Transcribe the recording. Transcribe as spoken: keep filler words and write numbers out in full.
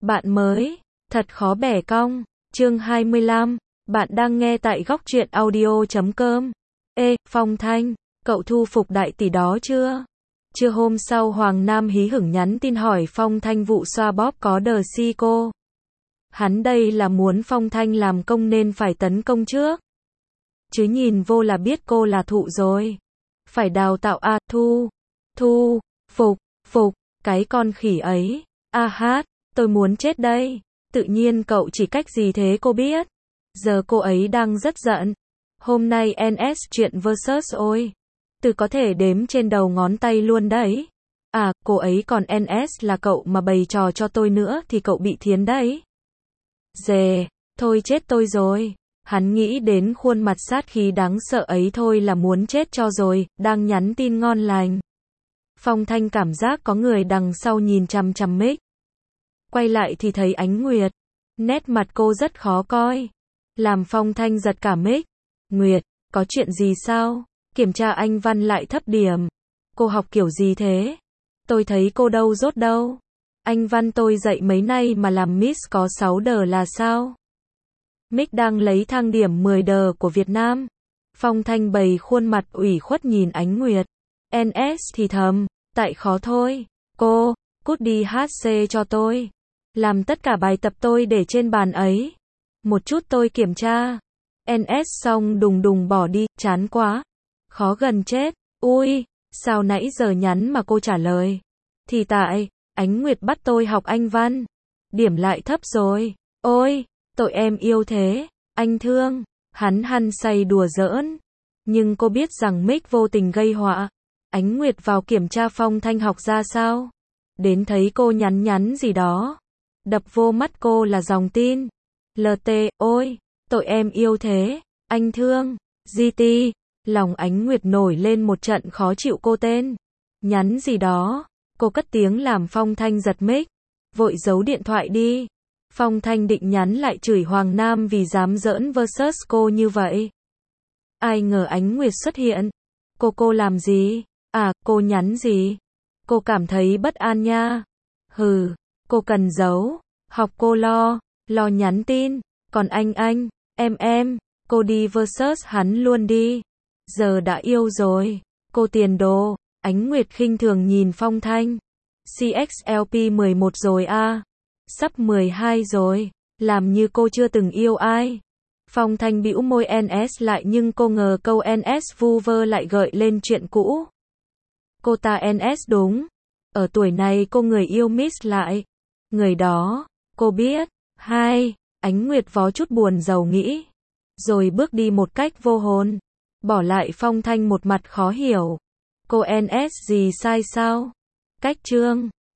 Bạn mới, thật khó bẻ cong. Chương hai mươi lăm, bạn đang nghe tại góc truyện audio chấm com. Ê, Phong Thanh, cậu thu phục đại tỷ đó chưa? Trưa hôm sau Hoàng Nam hí hửng nhắn tin hỏi Phong Thanh vụ xoa bóp có đờ si cô. Hắn đây là muốn Phong Thanh làm công nên phải tấn công trước. Chứ nhìn vô là biết cô là thụ rồi. Phải đào tạo à, thu, thu, phục, phục, cái con khỉ ấy. A hát, tôi muốn chết đây. Tự nhiên cậu chỉ cách gì thế cô biết. Giờ cô ấy đang rất giận. Hôm nay en ét chuyện versus ôi. Từ có thể đếm trên đầu ngón tay luôn đấy. À, cô ấy còn en ét là cậu mà bày trò cho tôi nữa thì cậu bị thiến đấy. Dề, thôi chết tôi rồi. Hắn nghĩ đến khuôn mặt sát khí đáng sợ ấy thôi là muốn chết cho rồi, đang nhắn tin ngon lành. Phong Thanh cảm giác có người đằng sau nhìn chằm chằm mic. Quay lại thì thấy Ánh Nguyệt. Nét mặt cô rất khó coi. Làm Phong Thanh giật cả mic. Nguyệt, có chuyện gì sao? Kiểm tra anh văn lại thấp điểm. Cô học kiểu gì thế? Tôi thấy cô đâu rốt đâu. Anh văn tôi dạy mấy nay mà làm miss có sáu đờ là sao? Mic đang lấy thang điểm mười đờ của Việt Nam. Phong Thanh bày khuôn mặt ủy khuất nhìn Ánh Nguyệt. en ét thì thầm, tại khó thôi. Cô, cút đi hát xê cho tôi. Làm tất cả bài tập tôi để trên bàn ấy. Một chút tôi kiểm tra. en ét xong đùng đùng bỏ đi, chán quá. Khó gần chết. Ui, sao nãy giờ nhắn mà cô trả lời. Thì tại, Ánh Nguyệt bắt tôi học Anh văn. Điểm lại thấp rồi. Ôi, tội em yêu thế. Anh thương. Hắn hăng say đùa giỡn. Nhưng cô biết rằng mic vô tình gây họa. Ánh Nguyệt vào kiểm tra Phong Thanh học ra sao. Đến thấy cô nhắn nhắn gì đó. Đập vô mắt cô là dòng tin. lờ tê, ôi, tội em yêu thế. Anh thương. giê tê. Lòng Ánh Nguyệt nổi lên một trận khó chịu cô tên. Nhắn gì đó. Cô cất tiếng làm Phong Thanh giật mic. Vội giấu điện thoại đi. Phong Thanh định nhắn lại chửi Hoàng Nam vì dám giỡn versus cô như vậy. Ai ngờ Ánh Nguyệt xuất hiện. Cô cô làm gì? À, cô nhắn gì? Cô cảm thấy bất an nha. Hừ, cô cần giấu. Học cô lo, lo nhắn tin. Còn anh anh, em em, cô đi versus hắn luôn đi. Giờ đã yêu rồi. Cô tiền đồ. Ánh Nguyệt khinh thường nhìn Phong Thanh. xê ích lờ pê mười một rồi à. Sắp mười hai rồi. Làm như cô chưa từng yêu ai. Phong Thanh bĩu môi en ét lại nhưng cô ngờ câu en ét vu vơ lại gợi lên chuyện cũ. Cô ta en ét đúng. Ở tuổi này cô người yêu miss lại. Người đó, cô biết. Hai, Ánh Nguyệt vó chút buồn rầu nghĩ. Rồi bước đi một cách vô hồn. Bỏ lại Phong Thanh một mặt khó hiểu. Cô en ét gì sai sao? Cách chương.